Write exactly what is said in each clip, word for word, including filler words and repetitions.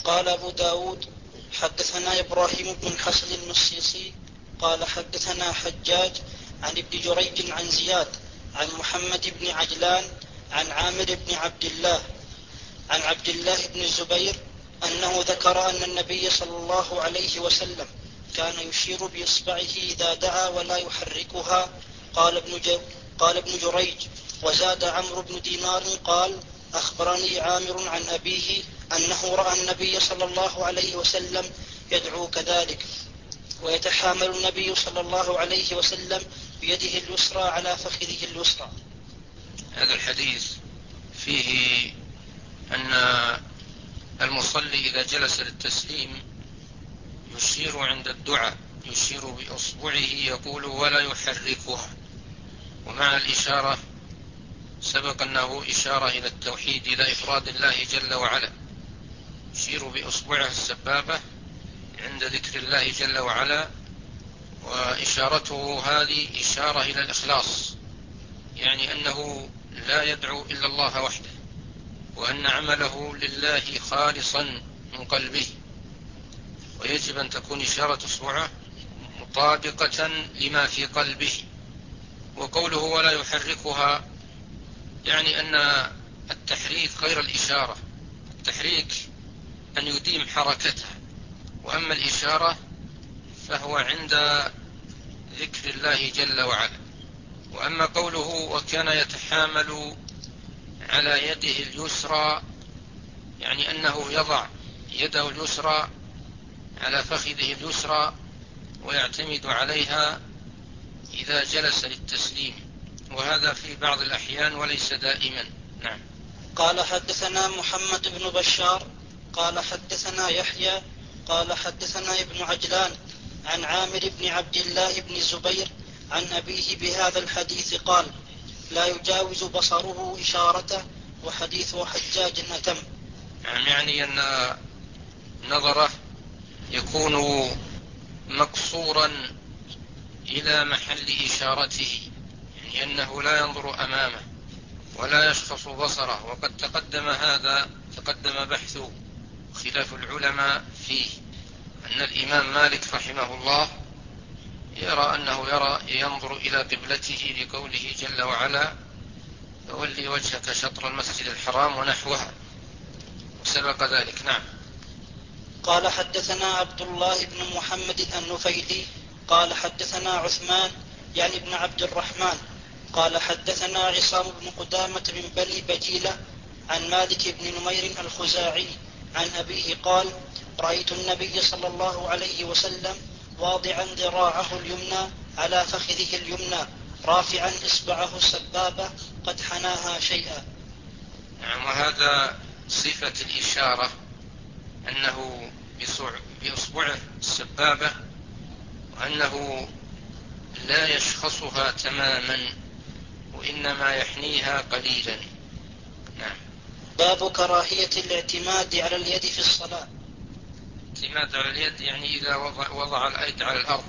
قال أبو داود حدثنا إبراهيم بن الحسن المصيصي قال حدثنا حجاج عن ابن جريج عن زياد عن محمد بن عجلان عن عامر بن عبد الله عن عبد الله بن الزبير أنه ذكر أن النبي صلى الله عليه وسلم كان يشير بإصبعه إذا دعا ولا يحركها. قال ابن, قال ابن جريج وزاد عمرو بن دينار قال أخبرني عامر عن أبيه أنه رأى النبي صلى الله عليه وسلم يدعو كذلك ويتحامل النبي صلى الله عليه وسلم بيده اليسرى على فخذه اليسرى. هذا الحديث فيه أن المصلي إذا جلس للتسليم يشير عند الدعاء، يشير بأصبعه يقول ولا يحركها، ومعنى الإشارة سبق أنه إشارة إلى التوحيد، إلى إفراد الله جل وعلا، يشير بأصبعه السبابة عند ذكر الله جل وعلا، وإشارته هذه إشارة إلى الإخلاص، يعني أنه لا يدعو إلا الله وحده، وأن عمله لله خالصا من قلبه، ويجب أن تكون إشارة أصبعه مطابقة لما في قلبه. وقوله ولا يحركها يعني أن التحريك غير الإشارة، التحريك أن يديم حركتها، وأما الإشارة فهو عند ذكر الله جل وعلا. وأما قوله وكان يتحامل على يده اليسرى يعني أنه يضع يده اليسرى على فخذه اليسرى ويعتمد عليها إذا جلس للتسليم، وهذا في بعض الأحيان وليس دائما. نعم. قال حدثنا محمد بن بشار قال حدثنا يحيى قال حدثنا ابن عجلان عن عامر بن عبد الله بن الزبير عن أبيه بهذا الحديث قال لا يجاوز بصره إشارته وحديث حجاج أتم. يعني أن نظره يكون مقصورا إلى محل إشارته، يعني أنه لا ينظر أمامه ولا يشخص بصره. وقد تقدم هذا تقدم بحث خلاف العلماء فيه، أن الإمام مالك رحمه الله يرى أنه يرى ينظر إلى قبلته لقوله جل وعلا فولي وجهك شطر المسجد الحرام ونحوها، وسبق ذلك. نعم. قال حدثنا عبد الله بن محمد النفيلي قال حدثنا عثمان يعني ابن عبد الرحمن قال حدثنا عصام بن قدامة من بني بجيلة عن مالك بن نمير الخزاعي عن أبيه قال رأيت النبي صلى الله عليه وسلم واضعا ذراعه اليمنى على فخذه اليمنى رافعا إصبعه السبابة قد حناها شيئا. نعم. وهذا صفة الإشارة، أنه بإصبعه السبابة، وأنه لا يشخصها تماما وإنما يحنيها قليلا. نعم. باب كراهية الاعتماد على اليد في الصلاة. اعتماد على اليد يعني إذا وضع, وضع الأيد على الأرض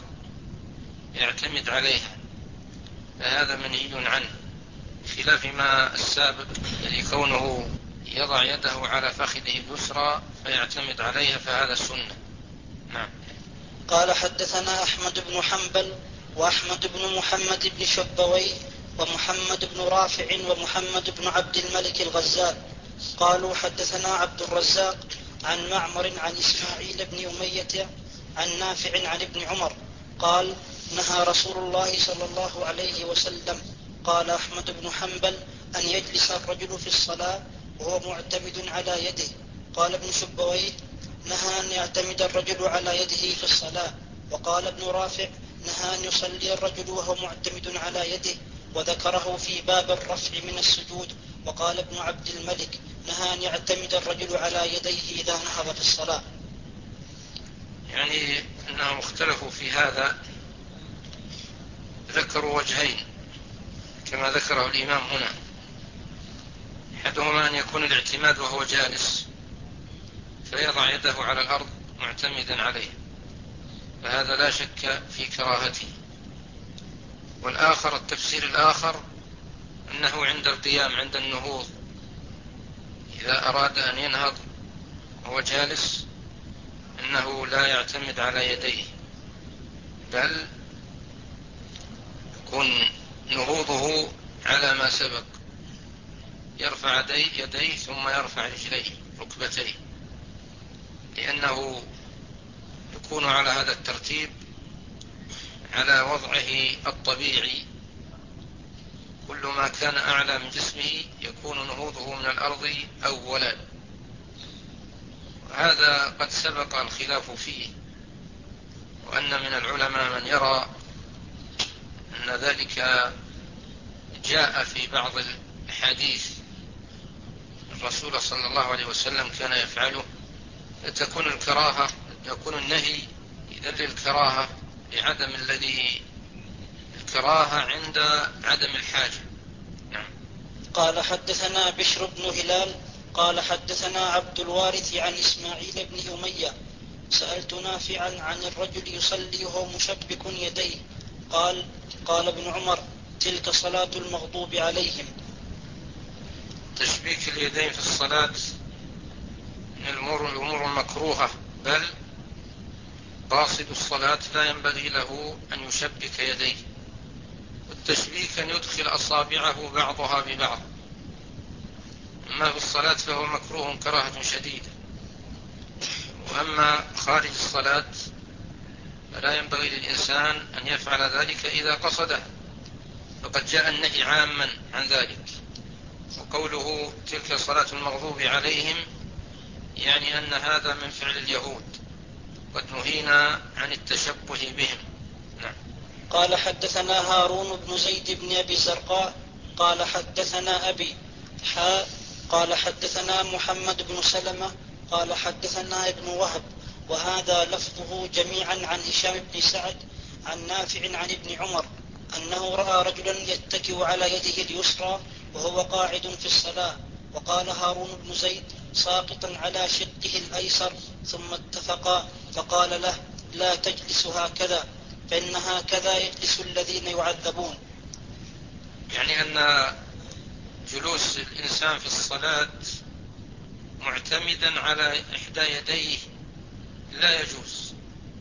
يعتمد عليها، فهذا منهي عنه، خلاف ما السابق الذي كونه يضع يده على فخذه اليسرى فيعتمد عليها، فهذا سنة. نعم. قال حدثنا أحمد بن حنبل وأحمد بن محمد بن شبوي ومحمد بن رافع ومحمد بن عبد الملك الغزال قالوا حدثنا عبد الرزاق عن معمر عن إسماعيل بن أمية عن نافع عن ابن عمر قال نهى رسول الله صلى الله عليه وسلم. قال أحمد بن حنبل أن يجلس الرجل في الصلاة وهو معتمد على يده. قال ابن شبويه نهى أن يعتمد الرجل على يده في الصلاة. وقال ابن رافع نهى أن يصلي الرجل وهو معتمد على يده، وذكره في باب الرفع من السجود. وقال ابن عبد الملك نهى أن يعتمد الرجل على يديه إذا نهض في الصلاة. يعني أنهم اختلفوا في هذا، ذكروا وجهين كما ذكره الإمام هنا، أحدهما أن يكون الاعتماد وهو جالس فيضع يده على الأرض معتمدا عليه، فهذا لا شك في كراهته. والآخر التفسير الآخر أنه عند القيام عند النهوض إذا أراد أن ينهض وهو جالس أنه لا يعتمد على يديه، بل يكون نهوضه على ما سبق، يرفع يديه ثم يرفع رجليه ركبتيه، لأنه يكون على هذا الترتيب على وضعه الطبيعي. كل ما كان أعلى من جسمه يكون نهوضه من الأرض أولا. هذا قد سبق الخلاف فيه، وأن من العلماء من يرى أن ذلك جاء في بعض الحديث الرسول صلى الله عليه وسلم كان يفعله، فتكون الكراهة يكون النهي إذا للكراهة لعدم الذي الكراهة عند عدم الحاجة. نعم. قال حدثنا بشر بن هلال قال حدثنا عبد الوارث عن إسماعيل بن أمية سألت نافعا عن الرجل يصلي وهو مشبك يديه قال قال ابن عمر تلك صلاة المغضوب عليهم. تشبيك اليدين في الصلاة من الأمور الأمور المكروهة، بل قاصد الصلاة لا ينبغي له أن يشبك يديه. والتشبيك أن يدخل أصابعه بعضها ببعض، أما في الصلاة فهو مكروه كراهة شديدة، وأما خارج الصلاة فلا ينبغي للإنسان أن يفعل ذلك إذا قصده، فقد جاء النهي عاما عن ذلك. وقوله تلك صلاة المغضوب عليهم يعني أن هذا من فعل اليهود، قد نهينا عن التشبه بهم. نعم. قال حدثنا هارون بن زيد بن أبي الزرقاء قال حدثنا أبي حاء قال حدثنا محمد بن سلمة قال حدثنا ابن وهب وهذا لفظه جميعا عن هشام بن سعد عن نافع عن ابن عمر أنه رأى رجلا يتكئ على يده اليسرى وهو قاعد في الصلاة، وقال هارون بن زيد ساقطا على شقه الأيسر، ثم اتفقا فقال له لا تجلس هكذا فإن هكذا يجلس الذين يعذبون. يعني أن جلوس الإنسان في الصلاة معتمدا على إحدى يديه لا يجوز،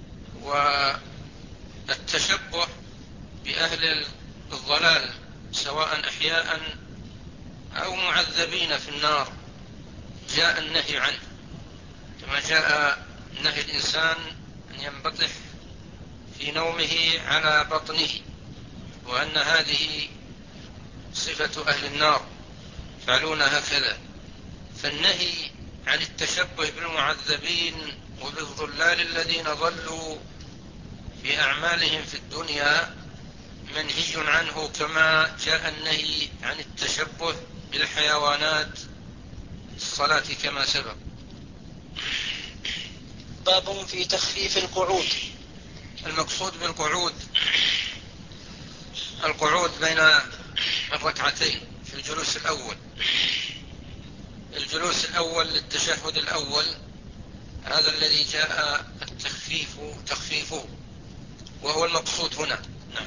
والتشبه بأهل الضلال سواء أحياء أو معذبين في النار جاء النهي عنه، كما جاء نهي الإنسان أن ينبطح في نومه على بطنه، وأن هذه صفة أهل النار يفعلون هكذا. فالنهي عن التشبه بالمعذبين وبالضلال الذين ضلوا في أعمالهم في الدنيا منهي عنه، كما جاء النهي عن التشبه بالحيوانات الصلاة كما سبق. باب في تخفيف القعود. المقصود بالقعود القعود بين الركعتين في الجلوس الأول. الجلوس الأول للتشهد الأول هذا الذي جاء التخفيف تخفيفه، وهو المقصود هنا. نعم.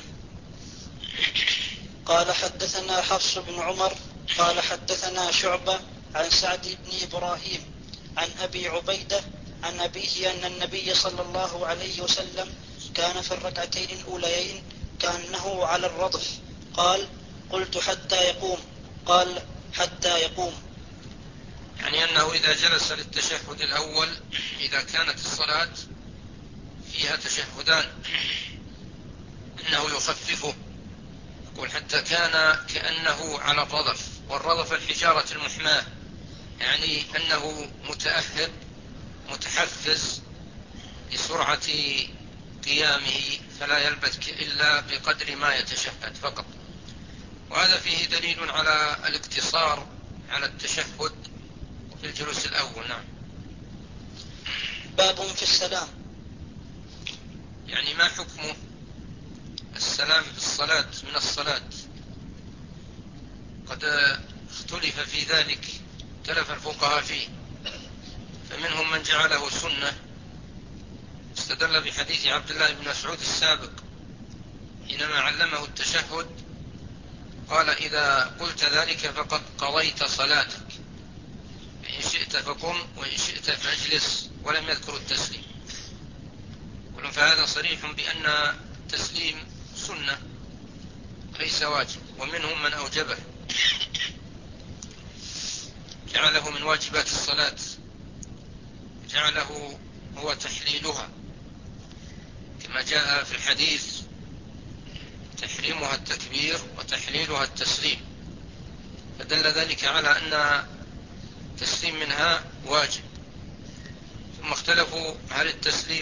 قال حدثنا حفص بن عمر قال حدثنا شعبة عن سعد بن إبراهيم عن أبي عبيدة عن أبيه أن النبي صلى الله عليه وسلم كان في الركعتين الأوليين كأنه على الرضف. قال قلت حتى يقوم؟ قال حتى يقوم. يعني أنه إذا جلس للتشهد الأول، إذا كانت الصلاة فيها تشهدان، أنه يخففه، يقول حتى كان كأنه على الرضف، والرضف الحجارة المحماة، يعني أنه متأهب متحفز لسرعة قيامه، فلا يلبث إلا بقدر ما يتشهد فقط. وهذا فيه دليل على الاقتصار على التشهد في الجلوس الأول. نعم. باب في السلام. يعني ما حكم السلام في الصلاة من الصلاة؟ قد اختلف في ذلك، اختلف الفقهاء فيه، فمنهم من جعله سنة، استدل بحديث عبد الله بن مسعود السابق حينما علمه التشهد قال إذا قلت ذلك فقد قضيت صلاتك، إن شئت فقم وإن شئت فاجلس، ولم يذكر التسليم. يقولون فهذا صريح بأن التسليم سنة ليس واجب، ومنهم من أوجبه جعله من واجبات الصلاة، جعله هو تحليلها كما جاء في الحديث تحريمها التكبير وتحليلها التسليم، فدل ذلك على أن التسليم منها واجب. ثم اختلفوا هل التسليم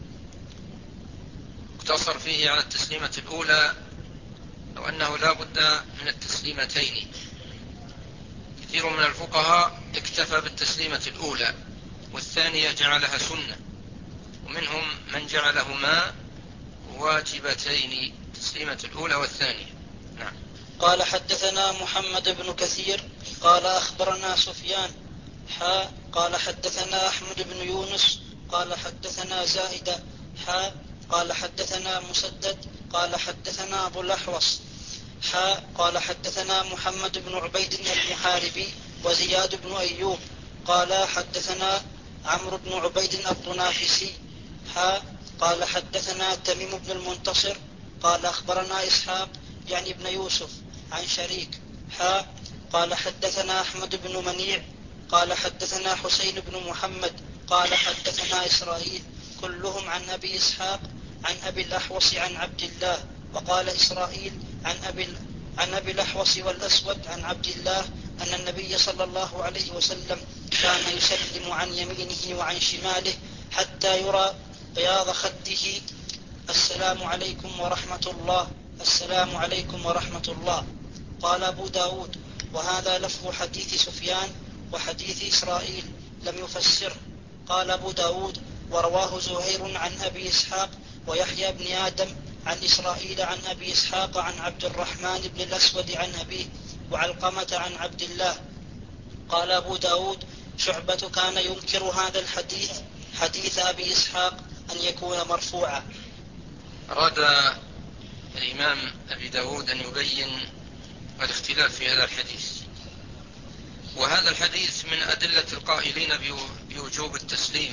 اقتصر فيه على التسليمة الأولى أو أنه لا بد من التسليمتين. كثير من الفقهاء اكتفى بالتسليمة الأولى والثانية جعلها سنة، ومنهم من جعلهما واجبتين، التسليمة الأولى والثانية. نعم. قال حدثنا محمد بن كثير قال أخبرنا سفيان حا قال حدثنا أحمد بن يونس قال حدثنا زائدة حا قال حدثنا مسدد قال حدثنا أبو الأحوص حا قال حدثنا محمد بن عبيد المحاربي وزياد بن أيوب قال حدثنا عمرو بن عبيد الطنافسي حا قال حدثنا تميم بن المنتصر قال أخبرنا إسحاق يعني ابن يوسف عن شريك حا قال حدثنا أحمد بن منيع قال حدثنا حسين بن محمد قال حدثنا إسرائيل كلهم عن أبي إسحاق عن أبي الأحوص عن عبد الله. وقال إسرائيل عن أبي, عن أبي الأحوص والأسود عن عبد الله أن النبي صلى الله عليه وسلم كان يسلم عن يمينه وعن شماله حتى يرى بياض خده السلام عليكم ورحمة الله السلام عليكم ورحمة الله. قال أبو داود وهذا لفظ حديث سفيان وحديث إسرائيل لم يفسره. قال أبو داود ورواه زهير عن أبي إسحاق ويحيى بن آدم عن إسرائيل عن أبي إسحاق عن عبد الرحمن بن الأسود عن أبيه وعلقمة عن عبد الله. قال أبو داود شعبة كان ينكر هذا الحديث حديث أبي إسحاق أن يكون مرفوعا. أراد الإمام أبي داود أن يبين الاختلاف في هذا الحديث، وهذا الحديث من أدلة القائلين بوجوب التسليم،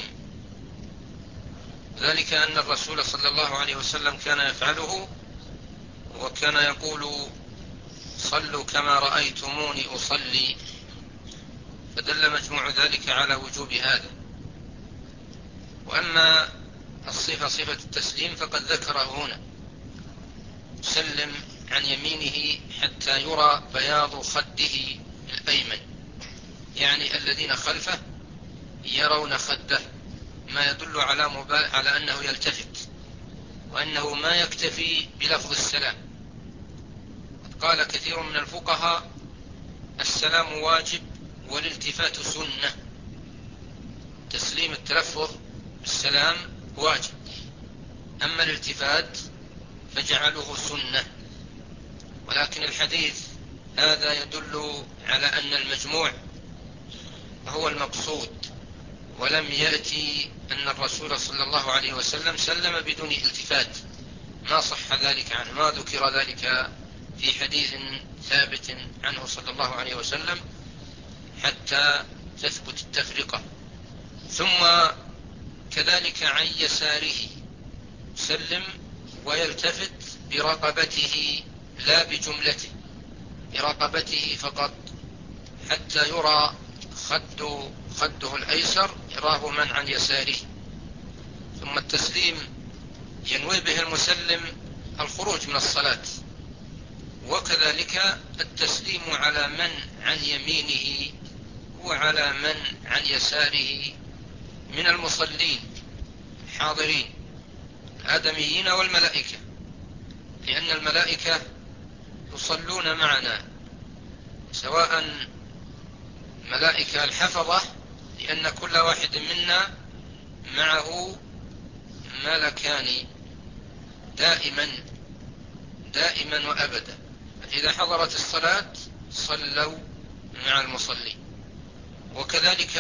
ذلك أن الرسول صلى الله عليه وسلم كان يفعله، وكان يقول صلوا كما رأيتموني أصلي، فدل مجموع ذلك على وجوب هذا. وأما الصفة صفة التسليم فقد ذكره هنا سلم عن يمينه حتى يرى بياض خده الأيمن، يعني الذين خلفه يرون خده، ما يدل على, مبا... على أنه يلتفت، وأنه ما يكتفي بلفظ السلام. قال كثير من الفقهاء السلام واجب والالتفات سنة، تسليم التلفظ بالسلام واجب، أما الالتفات فجعله سنة. ولكن الحديث هذا يدل على أن المجموع هو المقصود، ولم يأتي أن الرسول صلى الله عليه وسلم سلم بدون التفات، ما صح ذلك عنه، ما ذكر ذلك في حديث ثابت عنه صلى الله عليه وسلم حتى تثبت التفرقة. ثم كذلك عن يساره سلم ويلتفت برقبته لا بجملته، برقبته فقط حتى يرى خد خده الأيسر يراه من عن يساره. ثم التسليم ينوي به المسلم الخروج من الصلاة، وكذلك التسليم على من عن يمينه وعلى من عن يساره من المصلين الحاضرين الآدميين والملائكة، لأن الملائكة يصلون معنا، سواء ملائكة الحفظة لأن كل واحد منا معه ملكان دائما دائما وأبدا، إذا حضرت الصلاة صلوا مع المصلين. وكذلك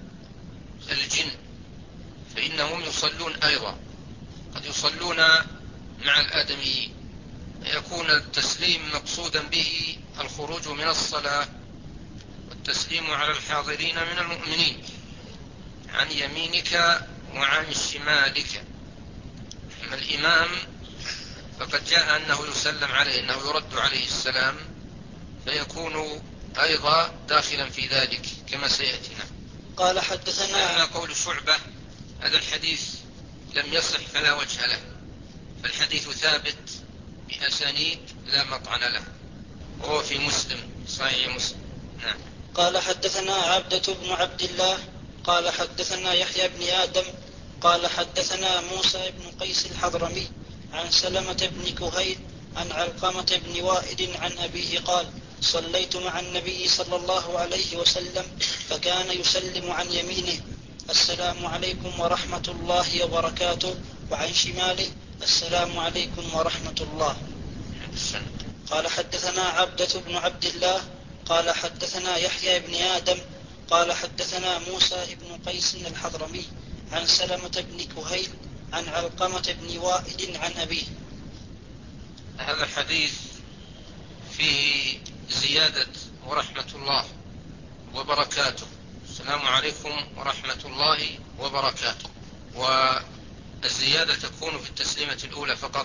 الجن فإنهم يصلون أيضا، قد يصلون مع الآدميين، يكون التسليم مقصودا به الخروج من الصلاة والتسليم على الحاضرين من المؤمنين عن يمينك وعن شمالك. أما الإمام فقد جاء أنه يسلم عليه، أنه يرد عليه السلام، فيكون أيضا داخلا في ذلك كما سيأتينا. قال حدثنا. أما قول شعبة هذا الحديث لم يصح فلا وجه له، فالحديث ثابت بأسانيد لا مطعن له، وهو في مسلم صحيح مسلم. نعم. قال حدثنا عبدة بن عبد الله قال حدثنا يحيى بن آدم قال حدثنا موسى بن قيس الحضرمي عن سلمة بن كهيل عن علقمة بن وائل عن أبيه قال: صليت مع النبي صلى الله عليه وسلم فكان يسلم عن يمينه: السلام عليكم ورحمة الله وبركاته، وعن شماله: السلام عليكم ورحمة الله. قال حدثنا عبدة بن عبد الله قال حدثنا يحيى بن آدم قال حدثنا موسى بن قيس الحضرمي عن سلمة بن كهيل عن علقمة بن وائل عن أبيه. هذا الحديث فيه زيادة ورحمة الله وبركاته، السلام عليكم ورحمة الله وبركاته، والزيادة تكون في التسليمة الأولى فقط،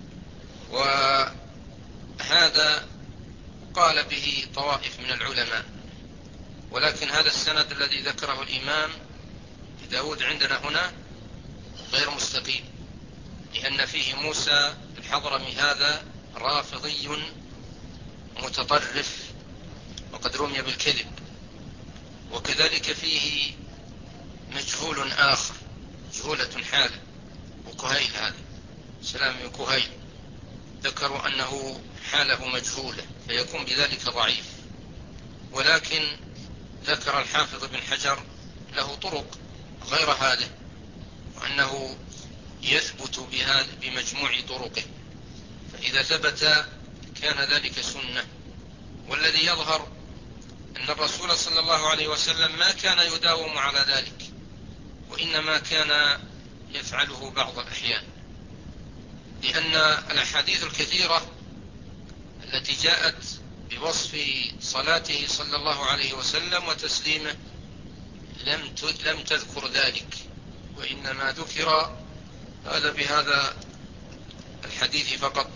وهذا قال به طوائف من العلماء، ولكن هذا السند الذي ذكره الإمام داود عندنا هنا غير مستقيم، لأن فيه موسى الحضرمي هذا رافضي متطرف وقد رمي بالكذب، وكذلك فيه مجهول آخر مجهولة حاله، وكهيل هذا سلام بن كهيل ذكروا أنه حاله مجهولة فيكون بذلك ضعيف، ولكن ذكر الحافظ بن حجر له طرق غير هذه، وأنه يثبت بهذا بمجموع طرقه، فإذا ثبت كان ذلك سنة. والذي يظهر أن الرسول صلى الله عليه وسلم ما كان يداوم على ذلك، وإنما كان يفعله بعض الأحيان، لأن الأحاديث الكثيرة التي جاءت بوصف صلاته صلى الله عليه وسلم وتسليمه لم لم تذكر ذلك، وإنما ذكر هذا بهذا الحديث فقط.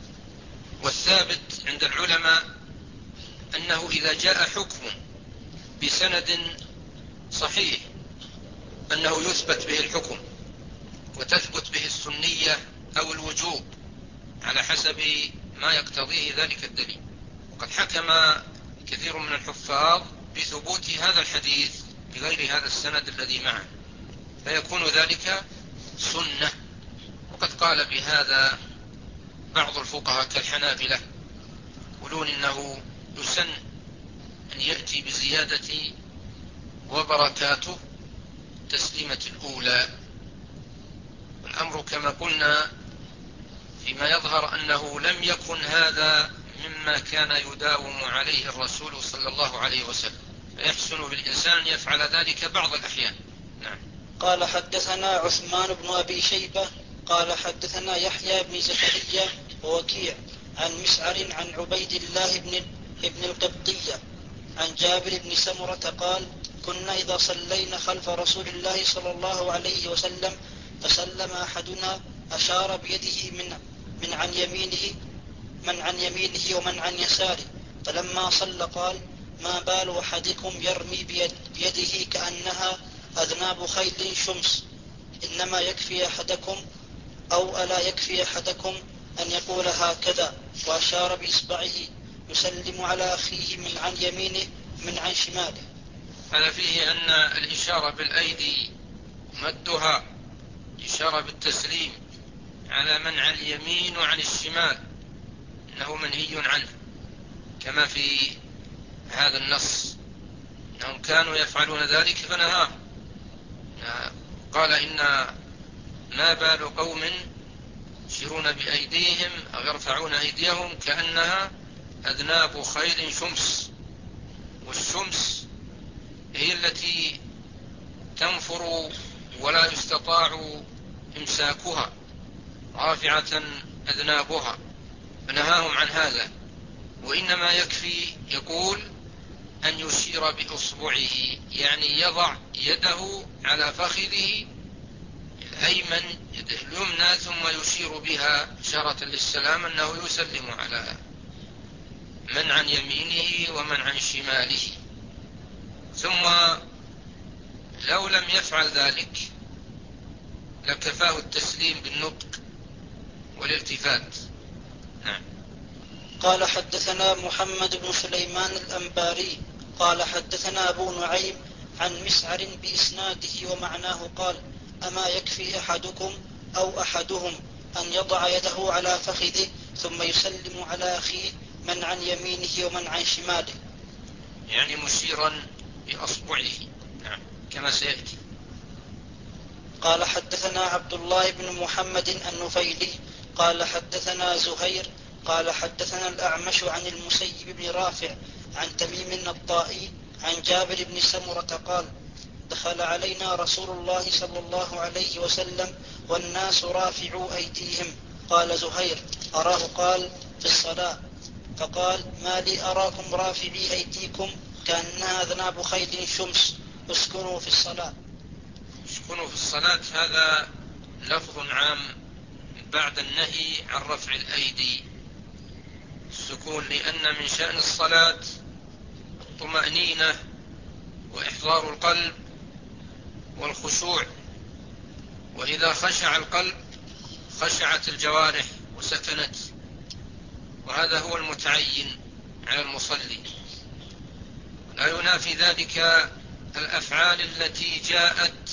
والثابت عند العلماء أنه إذا جاء حكم بسند صحيح أنه يثبت به الحكم وتثبت به السنية أو الوجوب على حسب ما يقتضيه ذلك الدليل، وقد حكم كثير من الحفاظ بثبوت هذا الحديث بغير هذا السند الذي معه، فيكون ذلك سنة. وقد قال بهذا بعض الفقهاء كالحنابلة، يقولون إنه يسن أن يأتي بزيادة وبركاته تسليمة الأولى. والأمر كما قلنا فيما يظهر أنه لم يكن هذا مما كان يداوم عليه الرسول صلى الله عليه وسلم، فيحسن بالإنسان أن يفعل ذلك بعض الأحيان. نعم. قال حدثنا عثمان بن أبي شيبة قال حدثنا يحيى بن زكريا ووكيع عن مسعر عن عبيد الله بن ابن القبطية عن جابر بن سمرة قال: كنا إذا صلينا خلف رسول الله صلى الله عليه وسلم فسلم أحدنا أشار بيده من من عن يمينه من عن يمينه ومن عن يساره، فلما صلى قال: ما بال أحدكم يرمي بيد بيده كأنها أذناب خيل شمس، إنما يكفي أحدكم أو ألا يكفي أحدكم أن يقول هكذا، وأشار بإصبعه يسلم على أخيه من عن يمينه من عن شماله. هذا فيه أن الإشارة بالأيدي مدها إشارة بالتسليم على من عن اليمين وعن الشمال إنه منهي عنه، كما في هذا النص أنهم كانوا يفعلون ذلك فنهاه، قال: إن ما بال قوم يشيرون بأيديهم أو يرفعون أيديهم كأنها أذناب خيل شمس، والشمس هي التي تنفر ولا يستطاع إمساكها رافعة أذنابها، فنهاهم عن هذا، وإنما يكفي يقول أن يشير بأصبعه، يعني يضع يده على فخذه الأيمن يده اليمنى ثم يشير بها إشارة للسلام أنه يسلم على من عن يمينه ومن عن شماله. ثم لو لم يفعل ذلك لكفاه التسليم بالنطق والالتفات. نعم. قال حدثنا محمد بن سليمان الأنباري قال حدثنا أبو نعيم عن مسعر بإسناده ومعناه قال: أما يكفي أحدكم أو أحدهم أن يضع يده على فخذه ثم يسلم على أخيه من عن يمينه ومن عن شماله، يعني مشيرا بأصبعه. نعم كما سيأتي. قال حدثنا عبد الله بن محمد النفيلي قال حدثنا زهير قال حدثنا الأعمش عن المسيب بن رافع عن تميم الطائي عن جابر بن سمرة قال: دخل علينا رسول الله صلى الله عليه وسلم والناس رافعوا أيديهم. قال زهير: أراه قال في الصلاة، فقال: ما لي أراكم رافعي أيديكم كأنها ذناب خيل شمس، اسكنوا في الصلاة. اسكنوا في الصلاة هذا لفظ عام بعد النهي عن رفع الأيدي، السكون، لأن من شأن الصلاة الطمأنينة وإحضار القلب والخشوع، وإذا خشع القلب خشعت الجوارح وسكنت، وهذا هو المتعين على المصلي. لا ينافي ذلك الأفعال التي جاءت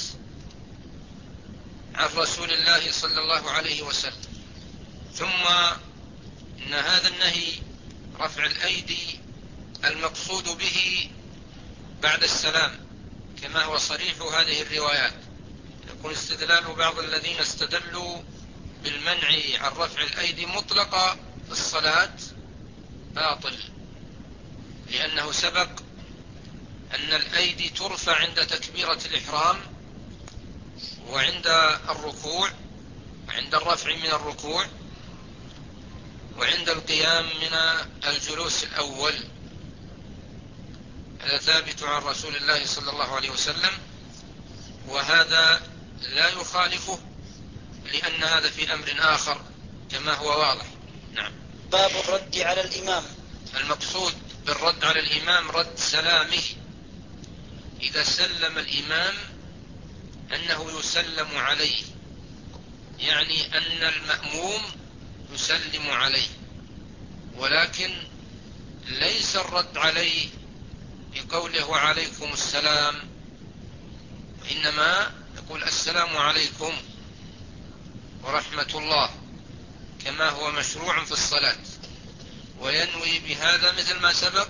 عن رسول الله صلى الله عليه وسلم. ثم إن هذا النهي رفع الأيدي المقصود به بعد السلام كما هو صريح هذه الروايات. يكون استدلال بعض الذين استدلوا بالمنع عن رفع الأيدي مطلقة في الصلاة باطل، لأنه سبق أن الأيدي ترفع عند تكبيرة الإحرام وعند الركوع وعند الرفع من الركوع وعند القيام من الجلوس الأول. هذا ثابت عن رسول الله صلى الله عليه وسلم، وهذا لا يخالفه لأن هذا في أمر آخر كما هو واضح. نعم. باب الرد على الإمام. المقصود بالرد على الإمام رد سلامه، إذا سلم الإمام أنه يسلم عليه، يعني أن المأموم يسلم عليه، ولكن ليس الرد عليه بقوله وعليكم السلام، إنما يقول السلام عليكم ورحمة الله كما هو مشروع في الصلاة، وينوي بهذا مثل ما سبق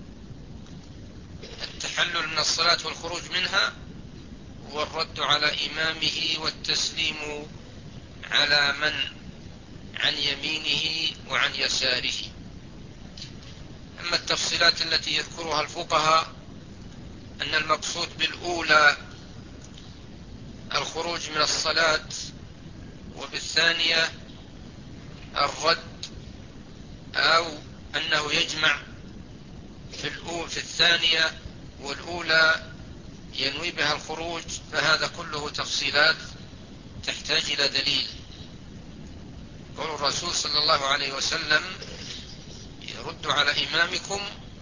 التحلل من الصلاة والخروج منها والرد على إمامه والتسليم على من عن يمينه وعن يساره. أما التفصيلات التي يذكرها الفقهاء أن المقصود بالأولى الخروج من الصلاة، وبالثانية الرد، أو أنه يجمع في, في الثانية والأولى ينوي بها الخروج، فهذا كله تفصيلات تحتاج إلى دليل. قول الرسول صلى الله عليه وسلم يرد على إمامكم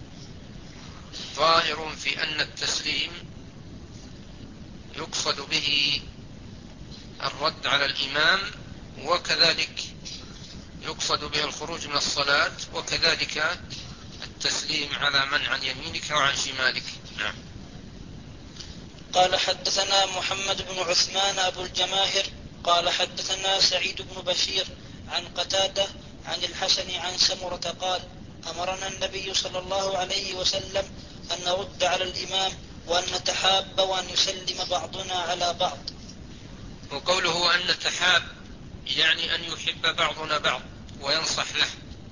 ظاهر في أن التسليم يقصد به الرد على الإمام، وكذلك يقصد به الخروج من الصلاة، وكذلك التسليم على من عن يمينك وعن شمالك. نعم. قال حدثنا محمد بن عثمان أبو الجماهر قال حدثنا سعيد بن بشير عن قتادة عن الحسن عن سمرة قال: أمرنا النبي صلى الله عليه وسلم أن نرد على الإمام وأن نتحاب وأن يسلم بعضنا على بعض. وقوله أن نتحاب يعني أن يحب بعضنا بعض وينصح له،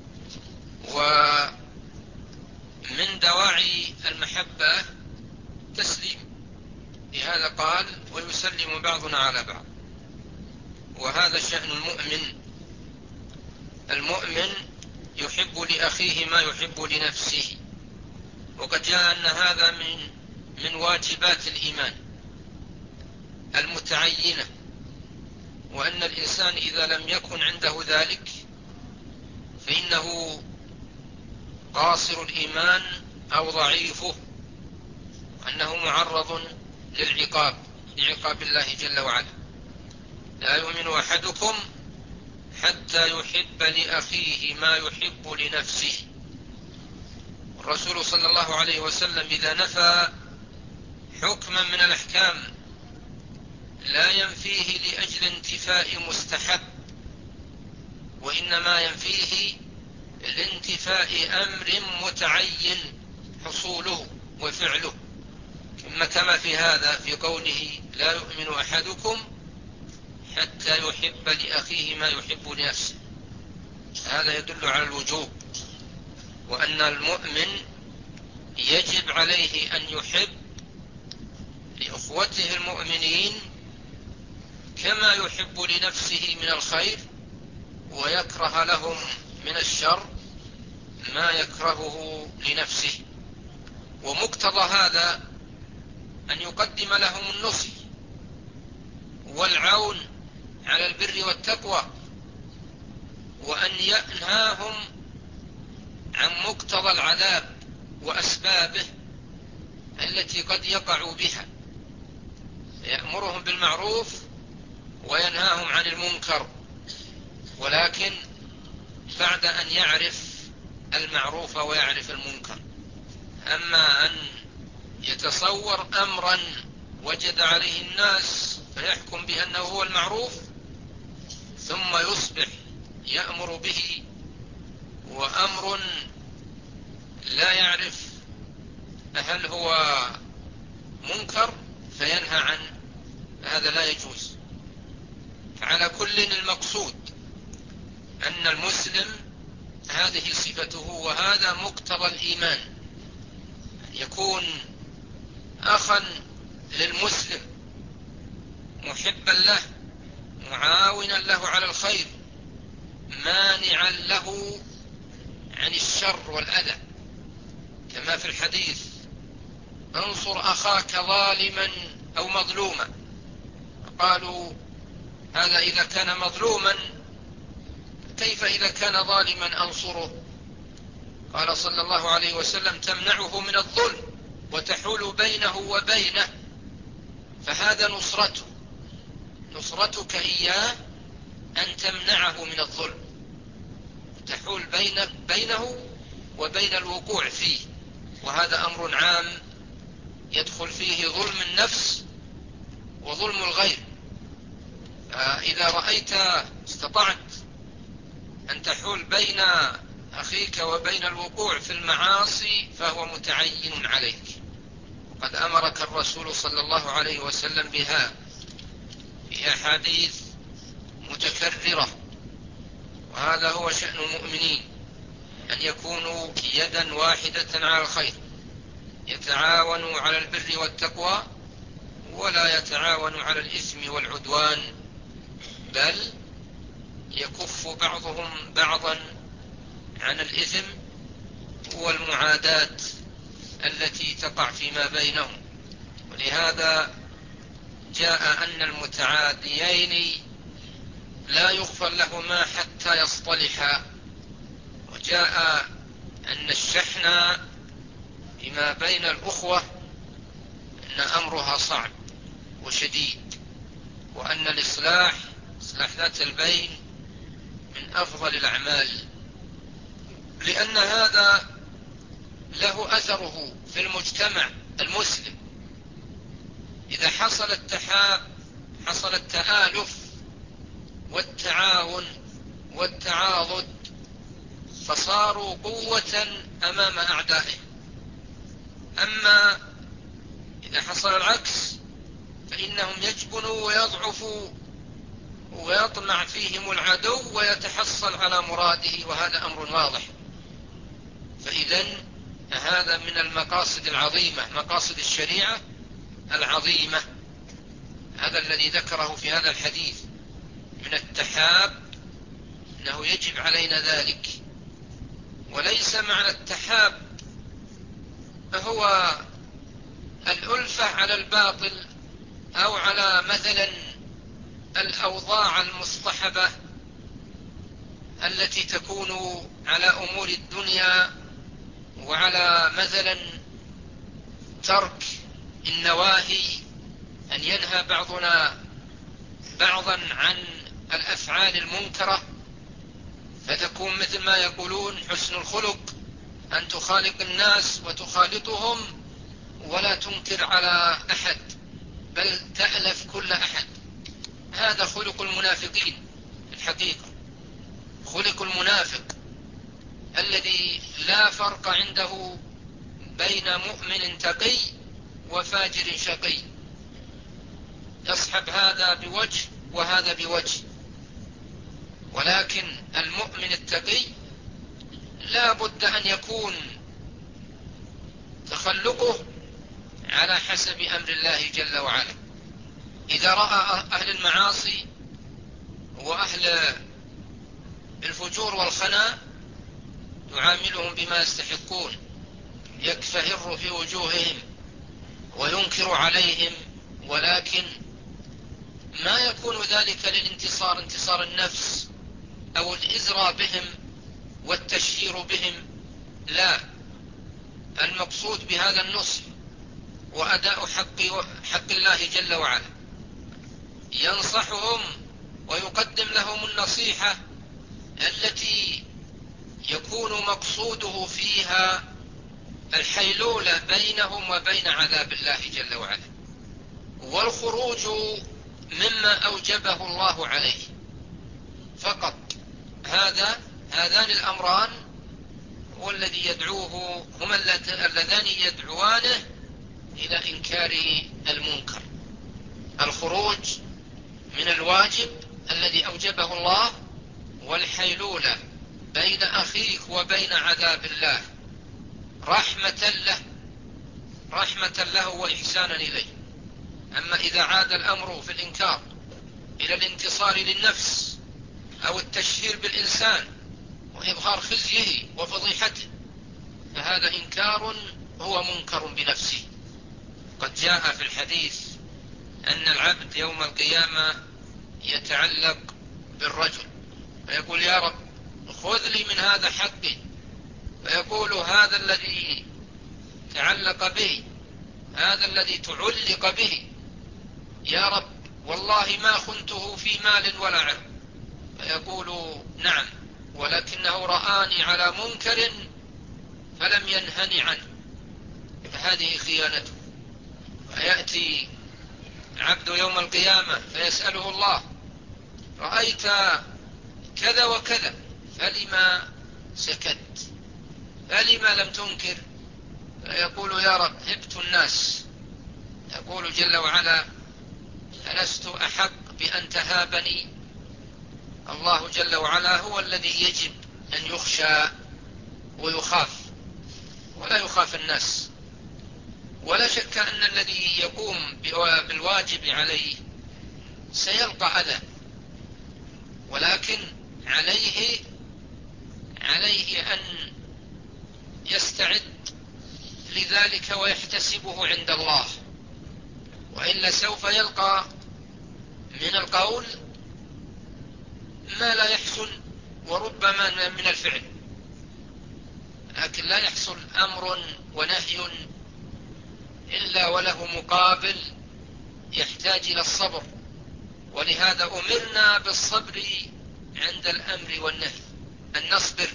ومن دواعي المحبة تسليم، لهذا قال ويسلم بعضنا على بعض، وهذا شأن المؤمن. المؤمن يحب لأخيه ما يحب لنفسه، وقد جاء أن هذا من من واجبات الإيمان المتعينة، وأن الإنسان إذا لم يكن عنده ذلك فإنه قاصر الإيمان أو ضعيفه، وأنه معرض للعقاب لعقاب الله جل وعلا. لا يؤمن أحدكم حتى يحب لأخيه ما يحب لنفسه. الرسول صلى الله عليه وسلم إذا نفى حكما من الأحكام لا ينفيه لأجل انتفاء مستحب، وإنما ينفيه لانتفاء أمر متعين حصوله وفعله، كما في هذا في قوله لا يؤمن أحدكم حتى يحب لأخيه ما يحب لنفسه. هذا يدل على الوجوب، وأن المؤمن يجب عليه أن يحب لأخوته المؤمنين كما يحب لنفسه من الخير، ويكره لهم من الشر ما يكرهه لنفسه. ومقتضى هذا أن يقدم لهم النصح والعون على البر والتقوى، وأن ينهاهم عن مقتضى العذاب وأسبابه التي قد يقع بها، يأمرهم بالمعروف وينهاهم عن المنكر، ولكن بعد أن يعرف المعروف ويعرف المنكر. أما أن يتصور أمرا وجد عليه الناس فيحكم بأنه هو المعروف ثم يصبح يأمر به وأمر لا يعرف هل هو منكر فينهى عنه، هذا لا يجوز. فعلى كل المقصود أن المسلم هذه صفته وهذا مقتضى الإيمان، يكون أخا للمسلم محبا له معاونا له على الخير مانعا له عن الشر والأذى، كما في الحديث انصر أخاك ظالما أو مظلوما. قالوا هذا إذا كان مظلوما، كيف إذا كان ظالما أنصره؟ قال صلى الله عليه وسلم تمنعه من الظلم وتحول بينه وبينه، فهذا نصرته، نصرتك إياه أن تمنعه من الظلم، تحول بينك بينه وبين الوقوع فيه، وهذا أمر عام يدخل فيه ظلم النفس وظلم الغير. فإذا رأيت استطعت أن تحول بين أخيك وبين الوقوع في المعاصي فهو متعين عليك، وقد أمرك الرسول صلى الله عليه وسلم بها في أحاديث متكررة. وهذا هو شأن المؤمنين، أن يكونوا يدا واحدة على الخير، يتعاونوا على البر والتقوى ولا يتعاونوا على الإثم والعدوان، بل يكف بعضهم بعضا عن الإثم والمعاداة التي تقع فيما بينهم. ولهذا جاء أن المتعاديين لا يغفر لهما حتى يصطلحا، وجاء أن الشحن فيما بين الأخوة أن أمرها صعب وشديد، وأن الإصلاح إصلاح ذات البين من أفضل الأعمال، لأن هذا له أثره في المجتمع المسلم. إذا حصل التحاب حصل التآلف والتعاون والتعاضد، فصاروا قوة أمام أعدائهم. أما إذا حصل العكس فإنهم يجبنوا ويضعفوا ويطمع فيهم العدو ويتحصل على مراده، وهذا أمر واضح. فإذن هذا من المقاصد العظيمة، مقاصد الشريعة العظيمة، هذا الذي ذكره في هذا الحديث من التحاب، أنه يجب علينا ذلك. وليس معنى التحاب هو الألفة على الباطل أو على مثلا الأوضاع المصطحبة التي تكون على أمور الدنيا، وعلى مثلا ترك النواهي، أن ينهى بعضنا بعضا عن الأفعال المنكرة، فتكون مثل ما يقولون حسن الخلق أن تخالق الناس وتخالطهم ولا تنكر على أحد، بل تألف كل أحد. هذا خلق المنافقين الحقيقة، خلق المنافق الذي لا فرق عنده بين مؤمن تقي وفاجر شقي، يصحب هذا بوجه وهذا بوجه. ولكن المؤمن التقي لا بد أن يكون تخلقه على حسب أمر الله جل وعلا. إذا رأى أهل المعاصي وأهل الفجور والخنا يعاملهم بما يستحقون، يكفهر في وجوههم وينكر عليهم، ولكن ما يكون ذلك للانتصار، انتصار النفس أو الإزرى بهم والتشهير بهم، لا، المقصود بهذا النصح وأداء حق, حق الله جل وعلا. ينصحهم ويقدم لهم النصيحة التي يكون مقصوده فيها الحيلولة بينهم وبين عذاب الله جل وعلا، والخروج مما أوجبه الله عليه فقط. هذا هذان الأمران هو الذي يدعوه، هما اللذان يدعوانه إلى إنكار المنكر: الخروج من الواجب الذي أوجبه الله، والحيلولة بين أخيك وبين عذاب الله رحمة له رحمة له وإحسانا إليه. أما إذا عاد الأمر في الإنكار إلى الانتصار للنفس أو التشهير بالإنسان وإظهار خزيه وفضيحته، فهذا إنكار هو منكر بنفسه. قد جاء في الحديث أن العبد يوم القيامة يتعلق بالرجل فيقول: يا رب خذ لي من هذا حقي، فيقول: هذا الذي تعلق به، هذا الذي تعلق به، يا رب والله ما خنته في مال ولا عرض. فيقول: نعم، ولكنه رآني على منكر فلم ينهني عنه، فهذه خيانته. فيأتي العبد يوم القيامة فيسأله الله: رأيت كذا وكذا فلما سكت، فلما لم تنكر؟ فيقول: يا رب هبت الناس. يقول جل وعلا: ألست أحق بأن تهابني؟ الله جل وعلا هو الذي يجب أن يخشى ويخاف، ولا يخاف الناس. ولا شك أن الذي يقوم بالواجب عليه سيلقى أذى، ولكن عليه عليه أن يستعد لذلك ويحتسبه عند الله، وإلا سوف يلقى من القول ما لا يحسن وربما من الفعل، لكن لا يحصل أمر ونهي إلا وله مقابل يحتاج إلى الصبر. ولهذا أمرنا بالصبر عند الأمر والنهي، أن نصبر.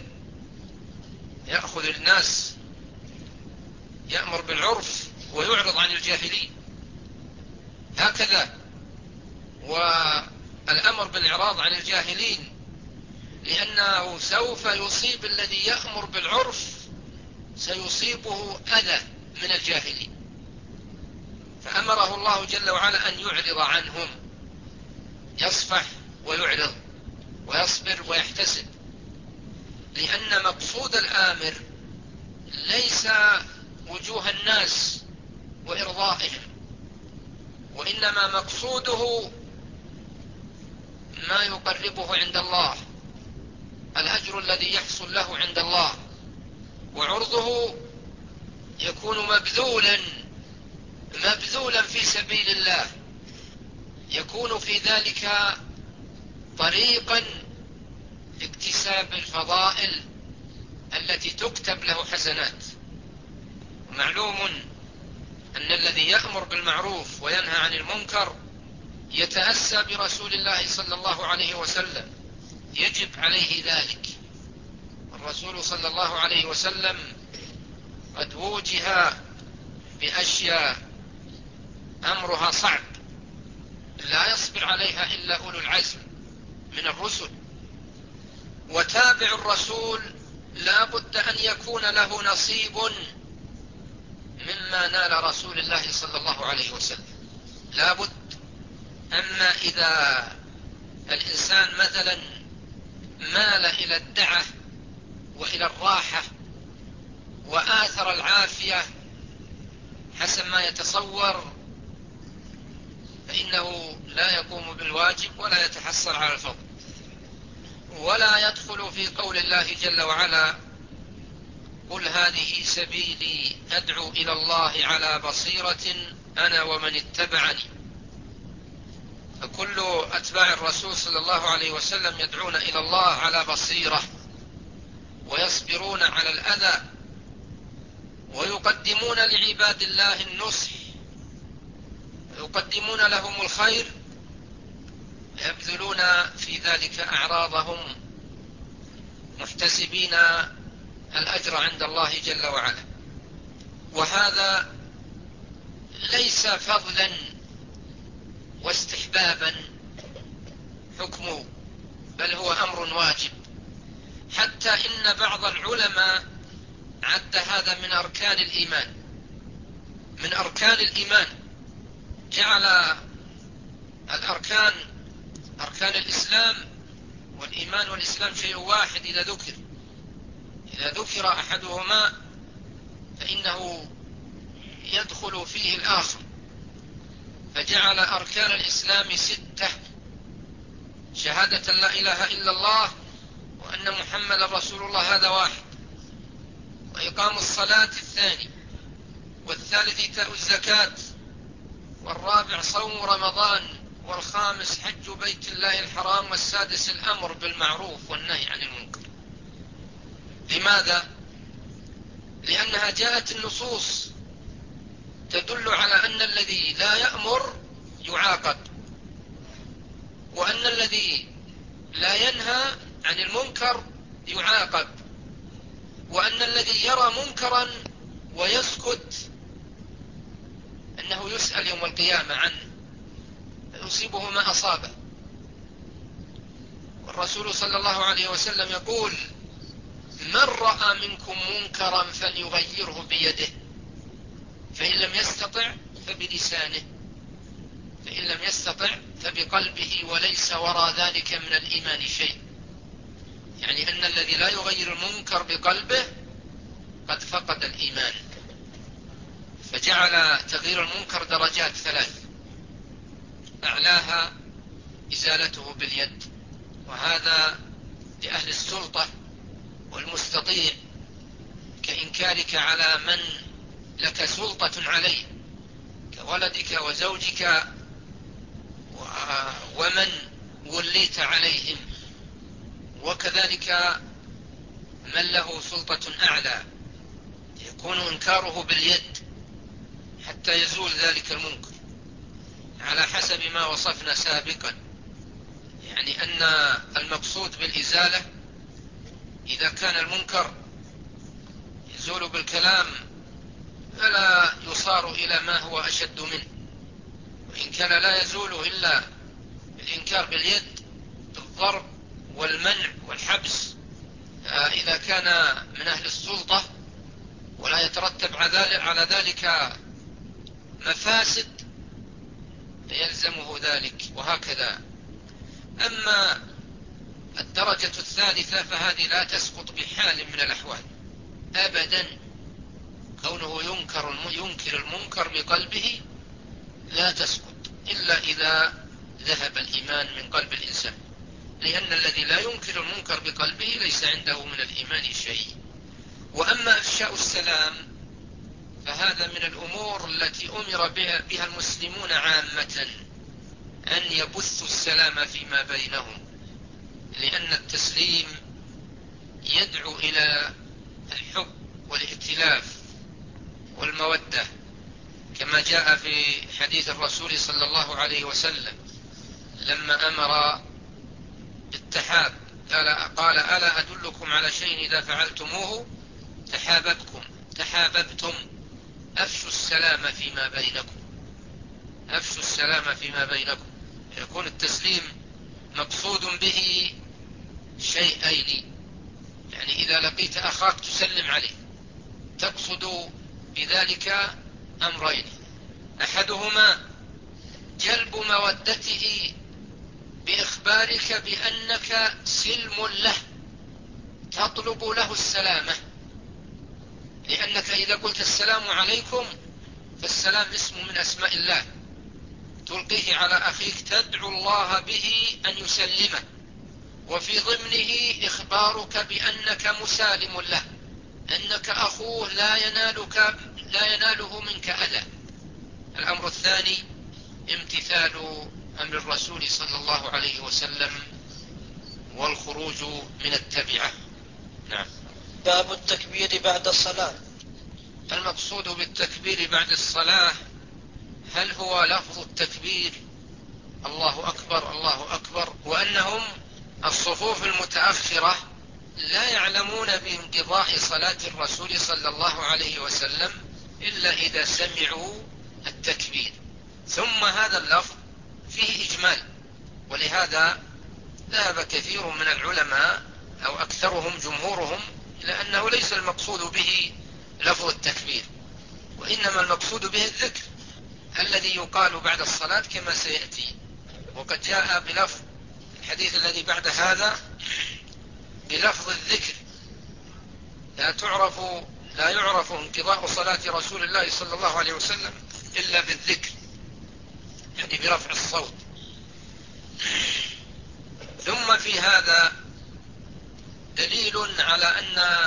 يأخذ الناس يأمر بالعرف ويعرض عن الجاهلين، هكذا. والأمر بالإعراض عن الجاهلين لأنه سوف يصيب الذي يأمر بالعرف، سيصيبه أذى من الجاهلين، فأمره الله جل وعلا أن يعرض عنهم، يصفح ويعرض ويصبر ويحتسب، لأن مقصود الآمر ليس وجوه الناس وإرضائهم، وإنما مقصوده ما يقربه عند الله، الأجر الذي يحصل له عند الله، وعرضه يكون مبذولا مبذولا في سبيل الله، يكون في ذلك طريقا لاكتساب الفضائل التي تكتب له حسنات. ومعلوم أن الذي يأمر بالمعروف وينهى عن المنكر يتأسى برسول الله صلى الله عليه وسلم، يجب عليه ذلك. الرسول صلى الله عليه وسلم قد وجه بأشياء أمرها صعب لا يصبر عليها إلا أولو العزم من الرسل، وتابع الرسول لا بد أن يكون له نصيب مما نال رسول الله صلى الله عليه وسلم، لا بد. أما إذا الإنسان مثلا مال إلى الدعة وإلى الراحة وآثر العافية حسب ما يتصور، فإنه لا يقوم بالواجب ولا يتحصل على الفضل، ولا يدخل في قول الله جل وعلا: قل هذه سبيلي أدعو إلى الله على بصيرة أنا ومن اتبعني. فكل أتباع الرسول صلى الله عليه وسلم يدعون إلى الله على بصيرة، ويصبرون على الأذى، ويقدمون لعباد الله النصح، ويقدمون لهم الخير، يبذلون في ذلك أعراضهم محتسبين الأجر عند الله جل وعلا. وهذا ليس فضلا واستحبابا حكمه، بل هو أمر واجب، حتى إن بعض العلماء عد هذا من أركان الإيمان، من أركان الإيمان، جعل الأركان أركان الإسلام والإيمان والإسلام شيء واحد. إذا ذكر إذا ذكر أحدهما فإنه يدخل فيه الآخر، فجعل أركان الإسلام ستة: شهادة لا إله إلا الله وأن محمد رسول الله، هذا واحد، وإقام الصلاة الثاني، والثالث إيتاء الزكاة، والرابع صوم رمضان، والخامس حج بيت الله الحرام، والسادس الأمر بالمعروف والنهي عن المنكر. لماذا؟ لأنها جاءت النصوص تدل على أن الذي لا يأمر يعاقب، وأن الذي لا ينهى عن المنكر يعاقب، وأن الذي يرى منكرا ويسكت أنه يسأل يوم القيامة عنه فيصيبه ما أصابه. والرسول صلى الله عليه وسلم يقول: من رأى منكم منكرا فليغيره بيده، فإن لم يستطع فبلسانه، فإن لم يستطع فبقلبه، وليس وراء ذلك من الإيمان شيء. يعني أن الذي لا يغير المنكر بقلبه قد فقد الإيمان. فجعل تغيير المنكر درجات ثلاث: أعلاها إزالته باليد، وهذا لأهل السلطة والمستطيع، كإنكارك على من لك سلطة عليه كولدك وزوجك ومن وليت عليهم، وكذلك من له سلطة أعلى يكون إنكاره باليد حتى يزول ذلك المنكر على حسب ما وصفنا سابقا. يعني أن المقصود بالإزالة إذا كان المنكر يزول بالكلام فلا يصار إلى ما هو أشد منه، وإن كان لا يزول إلا بالإنكار باليد بالضرب والمنع والحبس إذا كان من أهل السلطة ولا يترتب على ذلك مفاسد فيلزمه ذلك، وهكذا. أما الدرجة الثالثة فهذه لا تسقط بحال من الأحوال أبدا، كونه ينكر ينكر المنكر بقلبه لا تسقط إلا إذا ذهب الإيمان من قلب الإنسان، لأن الذي لا ينكر المنكر بقلبه ليس عنده من الإيمان شيء. وأما إفشاء السلام فهذا من الأمور التي أمر بها, بها المسلمون عامة، أن يبثوا السلام فيما بينهم، لأن التسليم يدعو إلى الحب والائتلاف والمودة، كما جاء في حديث الرسول صلى الله عليه وسلم لما أمر بالتحاب قال, قال ألا أدلكم على شيء إذا فعلتموه تحاببكم تحاببتم أفشوا السلام فيما بينكم أفشوا السلام فيما بينكم. يكون التسليم مقصود به شيئين، يعني إذا لقيت أخاك تسلم عليه، تقصد بذلك أمرين: أحدهما جلب مودته بإخبارك بأنك سلم له تطلب له السلامة، لأنك إذا قلت السلام عليكم فالسلام اسم من أسماء الله تلقيه على أخيك تدعو الله به أن يسلمه، وفي ضمنه إخبارك بأنك مسالم له، أنك أخوه لا ينالك لا يناله منك أذى. الأمر الثاني امتثال أمر الرسول صلى الله عليه وسلم والخروج من التبعة. نعم. باب التكبير بعد الصلاة. المقصود بالتكبير بعد الصلاة هل هو لفظ التكبير الله أكبر الله أكبر، وأنهم الصفوف المتأخرة لا يعلمون بانقضاء صلاة الرسول صلى الله عليه وسلم إلا إذا سمعوا التكبير، ثم هذا اللفظ فيه إجمال، ولهذا ذهب كثير من العلماء أو أكثرهم جمهورهم إلى أنه ليس المقصود به لفظ التكبير، وإنما المقصود به الذكر الذي يقال بعد الصلاة كما سيأتي. وقد جاء بلفظ الحديث الذي بعد هذا بلفظ الذكر: لا تعرف لا يعرف انقضاء صلاة رسول الله صلى الله عليه وسلم إلا بالذكر، يعني برفع الصوت. ثم في هذا دليل على أن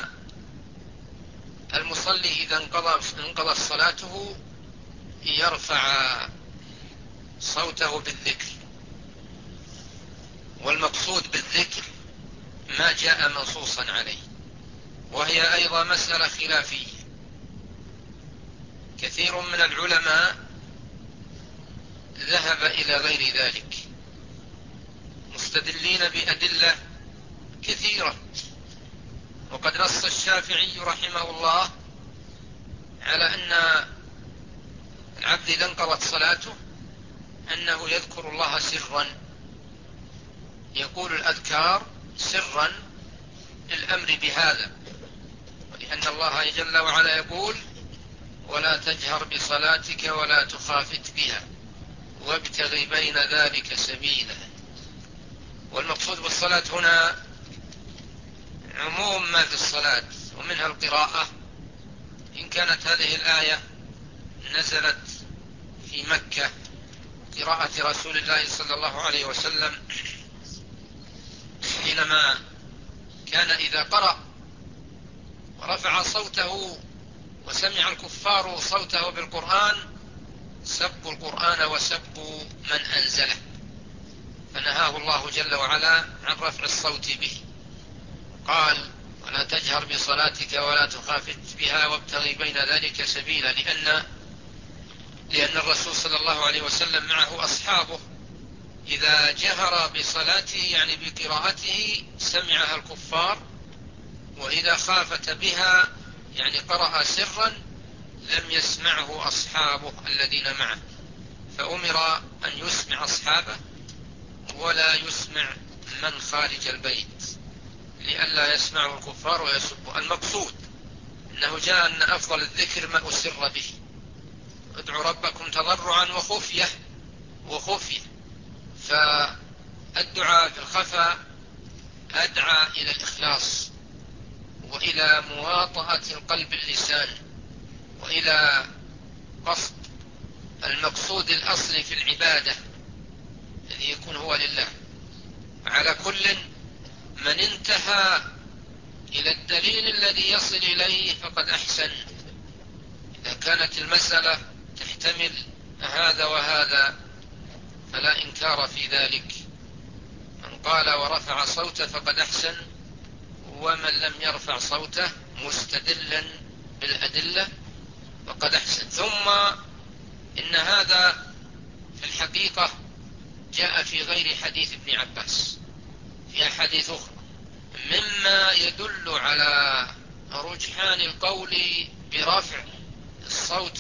المصلي إذا انقضى انقضت صلاته يرفع صوته بالذكر، والمقصود بالذكر ما جاء منصوصا عليه، وهي أيضا مسألة خلافية. كثير من العلماء ذهب إلى غير ذلك مستدلين بأدلة كثيرة، وقد نص الشافعي رحمه الله على أن العبد إذا انقضت صلاته أنه يذكر الله سرا، يقول الأذكار سرا للأمر بهذا، ولأن الله جل وعلا يقول: ولا تجهر بصلاتك ولا تخافت بها وابتغ بين ذلك سبيلا. والمقصود بالصلاة هنا عموم ما في الصلاة، ومنها القراءة، إن كانت هذه الآية نزلت في مكة قراءة رسول الله صلى الله عليه وسلم حينما كان إذا قرأ ورفع صوته وسمع الكفار صوته بالقرآن سبوا القرآن وسبوا من أنزله، فنهاه الله جل وعلا عن رفع الصوت به، قال: ولا تجهر بصلاتك ولا تخافت بها وابتغي بين ذلك سبيلا، لأن لأن الرسول صلى الله عليه وسلم معه أصحابه إذا جهر بصلاته يعني بقراءته سمعها الكفار، وإذا خافت بها يعني قرأ سرا لم يسمعه أصحابه الذين معه، فأمر أن يسمع أصحابه ولا يسمع من خارج البيت لئلا يسمعه الكفار ويسبه. المقصود أنه جاء أن أفضل الذكر ما أسر به: ادعوا ربكم تضرعا وخفية وخفية، فالدعاء في الخفاء أدعى إلى الإخلاص وإلى مواطأة القلب اللسان وإلى قصد المقصود الأصلي في العبادة الذي يكون هو لله. على كل من انتهى إلى الدليل الذي يصل إليه فقد أحسن. إذا كانت المسألة تحتمل هذا وهذا فلا إنكار في ذلك. من قال ورفع صوته فقد أحسن، ومن لم يرفع صوته مستدلا بالأدلة فقد أحسن. ثم إن هذا في الحقيقة جاء في غير حديث ابن عباس، في أحاديث أخرى، مما يدل على رجحان القول برفع الصوت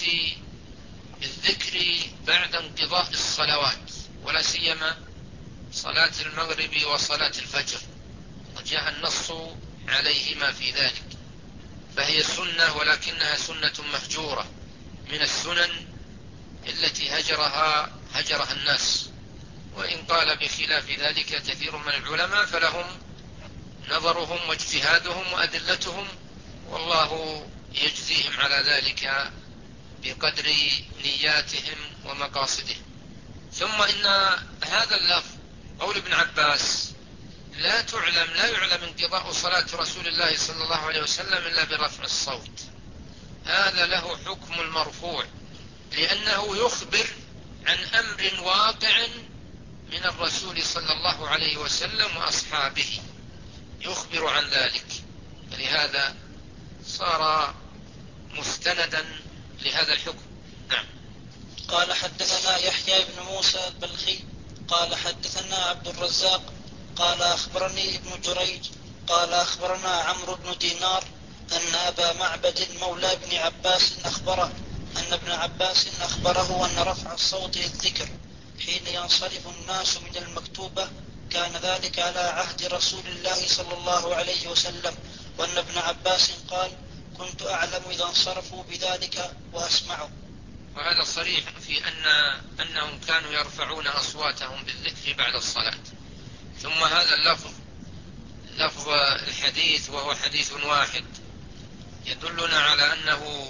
بالذكر بعد انقضاء الصلوات، ولا سيما صلاة المغرب وصلاة الفجر، وجاء النص عليهما في ذلك. فهي سنة، ولكنها سنة مهجورة من السنن التي هجرها هجرها الناس. وإن قال بخلاف ذلك كثير من العلماء فلهم نظرهم واجتهادهم وأدلتهم، والله يجزيهم على ذلك بقدر نياتهم ومقاصدهم. ثم إن هذا اللفظ قول ابن عباس لا تعلم لا يعلم انقضاء صلاة رسول الله صلى الله عليه وسلم إلا برفع الصوت. هذا له حكم المرفوع، لأنه يخبر عن أمر واقع من الرسول صلى الله عليه وسلم وأصحابه، يخبر عن ذلك، فلهذا صار مستندا لهذا الحكم. نعم. قال حدثنا يحيى بن موسى البلخي قال حدثنا عبد الرزاق قال أخبرني ابن جريج قال أخبرنا عمرو بن دينار أن أبا معبد مولى ابن عباس أخبره أن ابن عباس أخبره أن رفع الصوت الذكر حين ينصرف الناس من المكتوبة كان ذلك على عهد رسول الله صلى الله عليه وسلم، وأن ابن عباس قال كنت أعلم إذا انصرفوا بذلك وأسمعه. وهذا صريح في أن أنهم كانوا يرفعون أصواتهم بالذكر بعد الصلاة. ثم هذا اللفظ لفظ الحديث وهو حديث واحد يدلنا على أنه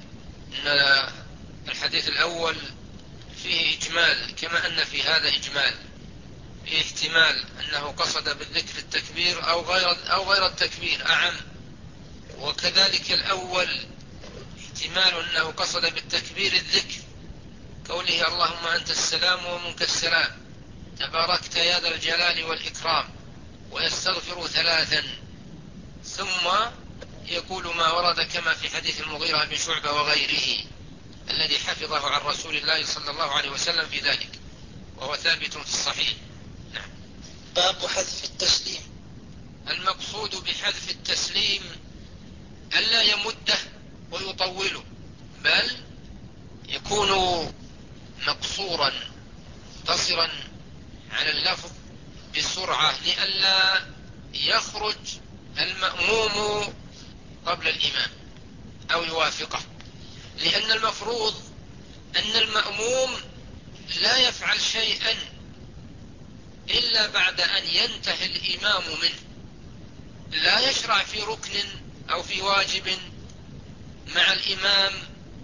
أن الحديث الأول فيه إجمال، كما أن في هذا إجمال، فيه احتمال أنه قصد بالذكر التكبير أو غير, أو غير التكبير أعم، وكذلك الأول احتمال أنه قصد بالتكبير الذكر، قوله اللهم أنت السلام ومنك السلام تباركت يا ذا الجلال والإكرام، ويستغفر ثلاثا، ثم يقول ما ورد كما في حديث المغيرة بن شعبة وغيره الذي حفظه عن رسول الله صلى الله عليه وسلم في ذلك، وهو ثابت في الصحيح. نعم. باب حذف التسليم. المقصود بحذف التسليم ألا يمده ويطوله، بل يكون مقصورا مقتصرا على اللفظ بسرعة، لئلا يخرج المأموم قبل الإمام أو يوافقه، لأن المفروض أن المأموم لا يفعل شيئا إلا بعد أن ينتهي الإمام منه، لا يشرع في ركن أو في واجب مع الإمام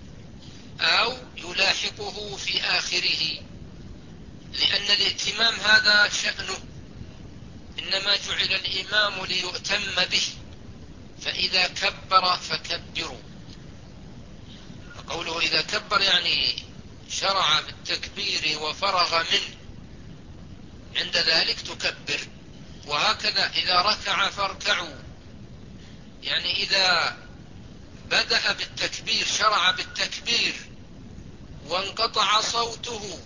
أو يلاحقه في آخره، لأن الائتمام هذا شأنه، إنما جعل الإمام ليؤتم به، فإذا كبر فكبروا. وقوله إذا كبر يعني شرع بالتكبير وفرغ منه، عند ذلك تكبر. وهكذا إذا ركع فاركعوا، يعني إذا بدأ بالتكبير شرع بالتكبير وانقطع صوته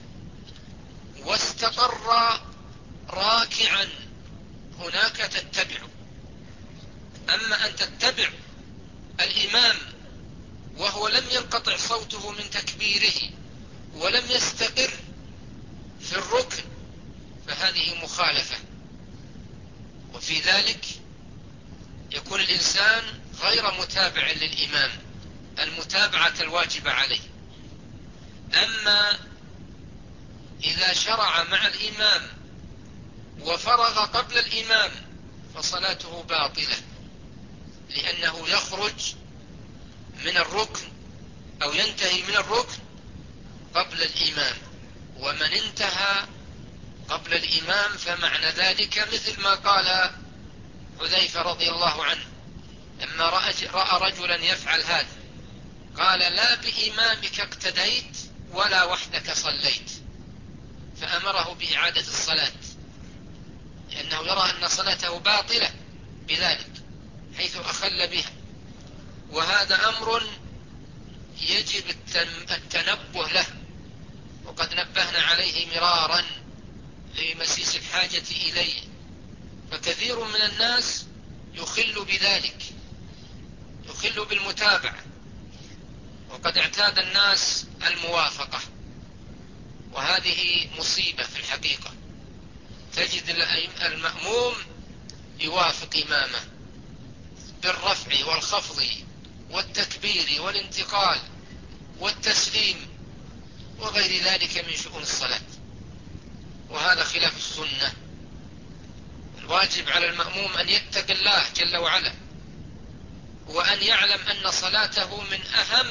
واستقر راكعا هناك تتبع. أما أن تتبع الإمام وهو لم ينقطع صوته من تكبيره ولم يستقر في الركن فهذه مخالفة، وفي ذلك يكون الإنسان غير متابع للإمام المتابعة الواجبة عليه. أما إذا شرع مع الإمام وفرغ قبل الإمام فصلاته باطلة، لأنه يخرج من الركن أو ينتهي من الركن قبل الإمام، ومن انتهى قبل الإمام فمعنى ذلك مثل ما قال حذيفة رضي الله عنه لما رأى رجلا يفعل هذا، قال لا بإمامك اقتديت ولا وحدك صليت، فأمره بإعادة الصلاة، لأنه يرى أن صلاته باطلة بذلك حيث أخل بها. وهذا أمر يجب التنبه له، وقد نبهنا عليه مرارا لمسيس الحاجة إليه. فكثير من الناس يخل بذلك، يخل بالمتابعة، وقد اعتاد الناس الموافقة، وهذه مصيبة في الحقيقة. تجد المأموم يوافق إمامه بالرفع والخفض والتكبير والانتقال والتسليم وغير ذلك من شؤون الصلاة، وهذا خلاف السنة. الواجب على المأموم أن يتقي الله جل وعلا، وأن يعلم أن صلاته من أهم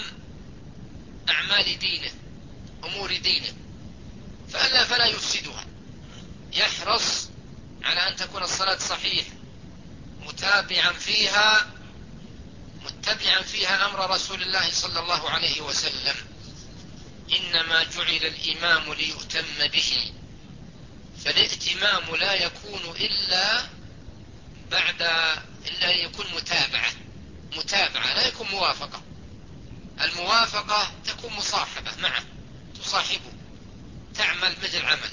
أعمال دينه، أمور دينه، فألا فلا يفسدها، يحرص على أن تكون الصلاة صحيحة، متابعا فيها متبعا فيها أمر رسول الله صلى الله عليه وسلم. إنما جعل الإمام ليؤتم به، فالائتمام لا يكون إلا بعد إلا يكون متابعة متابعة لا يكون موافقة. الموافقة تكون مصاحبة معه، تصاحبه، تعمل مثل عمله.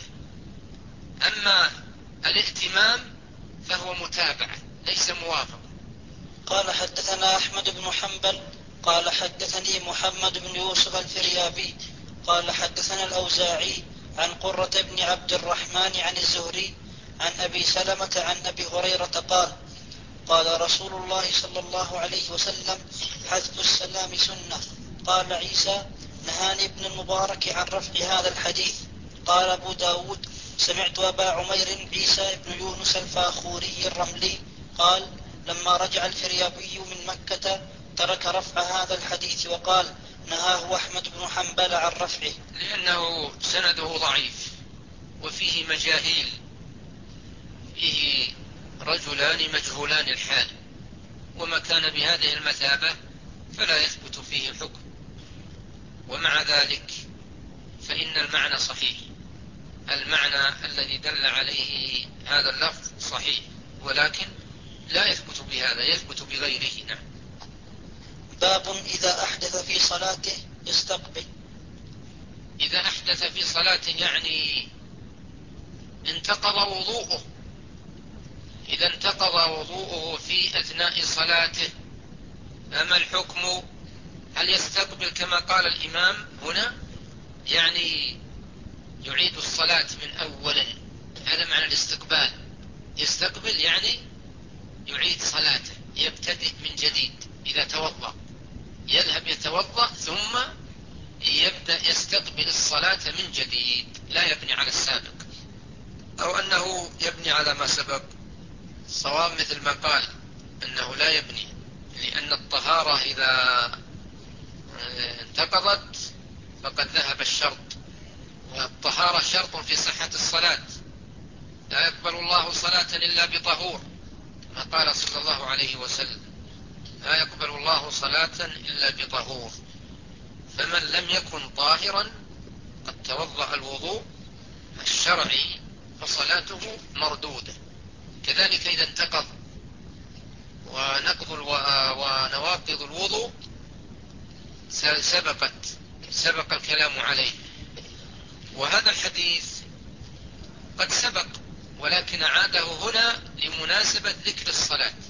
أما الائتمام فهو متابعة ليس موافقة. قال حدثنا أحمد بن حنبل قال حدثني محمد بن يوسف الفريابي قال حدثنا الأوزاعي عن قرة بن عبد الرحمن عن الزهري عن أبي سلمة عن أبي هريرة قال قال رسول الله صلى الله عليه وسلم حذف السلام سنة. قال عيسى نهاني ابن المبارك عن رفع هذا الحديث. قال أبو داود سمعت أبا عمير عيسى بن يونس الفاخوري الرملي قال لما رجع الفريابي من مكة ترك رفع هذا الحديث وقال نهاه أحمد بن حنبل عن رفعه، لأنه سنده ضعيف وفيه مجاهيل، فيه رجلان مجهولان الحال، وما كان بهذه المثابة فلا يثبت فيه الحكم. ومع ذلك فإن المعنى صحيح، المعنى الذي دل عليه هذا اللفظ صحيح، ولكن لا يثبت بهذا، يثبت بغيره. نعم. باب إذا أحدث في صلاته يستقبل. إذا أحدث في صلاته يعني انتقض وضوءه. إذا انتقض وضوءه في أثناء صلاته فما الحكم؟ هل يستقبل كما قال الإمام هنا، يعني يعيد الصلاة من أول؟ هذا معنى الاستقبال. يستقبل يعني يعيد صلاته، يبتدئ من جديد. إذا توضأ يذهب يتوضأ ثم يبدأ يستقبل الصلاة من جديد، لا يبني على السابق، أو أنه يبني على ما سبق. صواب مثل ما قال أنه لا يبني، لأن الطهارة إذا انتقضت فقد ذهب الشرط، والطهارة شرط في صحة الصلاة. لا يقبل الله صلاة إلا بطهور، ما قال صلى الله عليه وسلم لا يقبل الله صلاة إلا بطهور. فمن لم يكن طاهرا قد توضأ الوضوء الشرعي فصلاته مردودة. كذلك إذا انتقض، ونقض ونواقض الوضوء سبقت سبق الكلام عليه. وهذا الحديث قد سبق، ولكن عاده هنا لمناسبة ذكر الصلاة،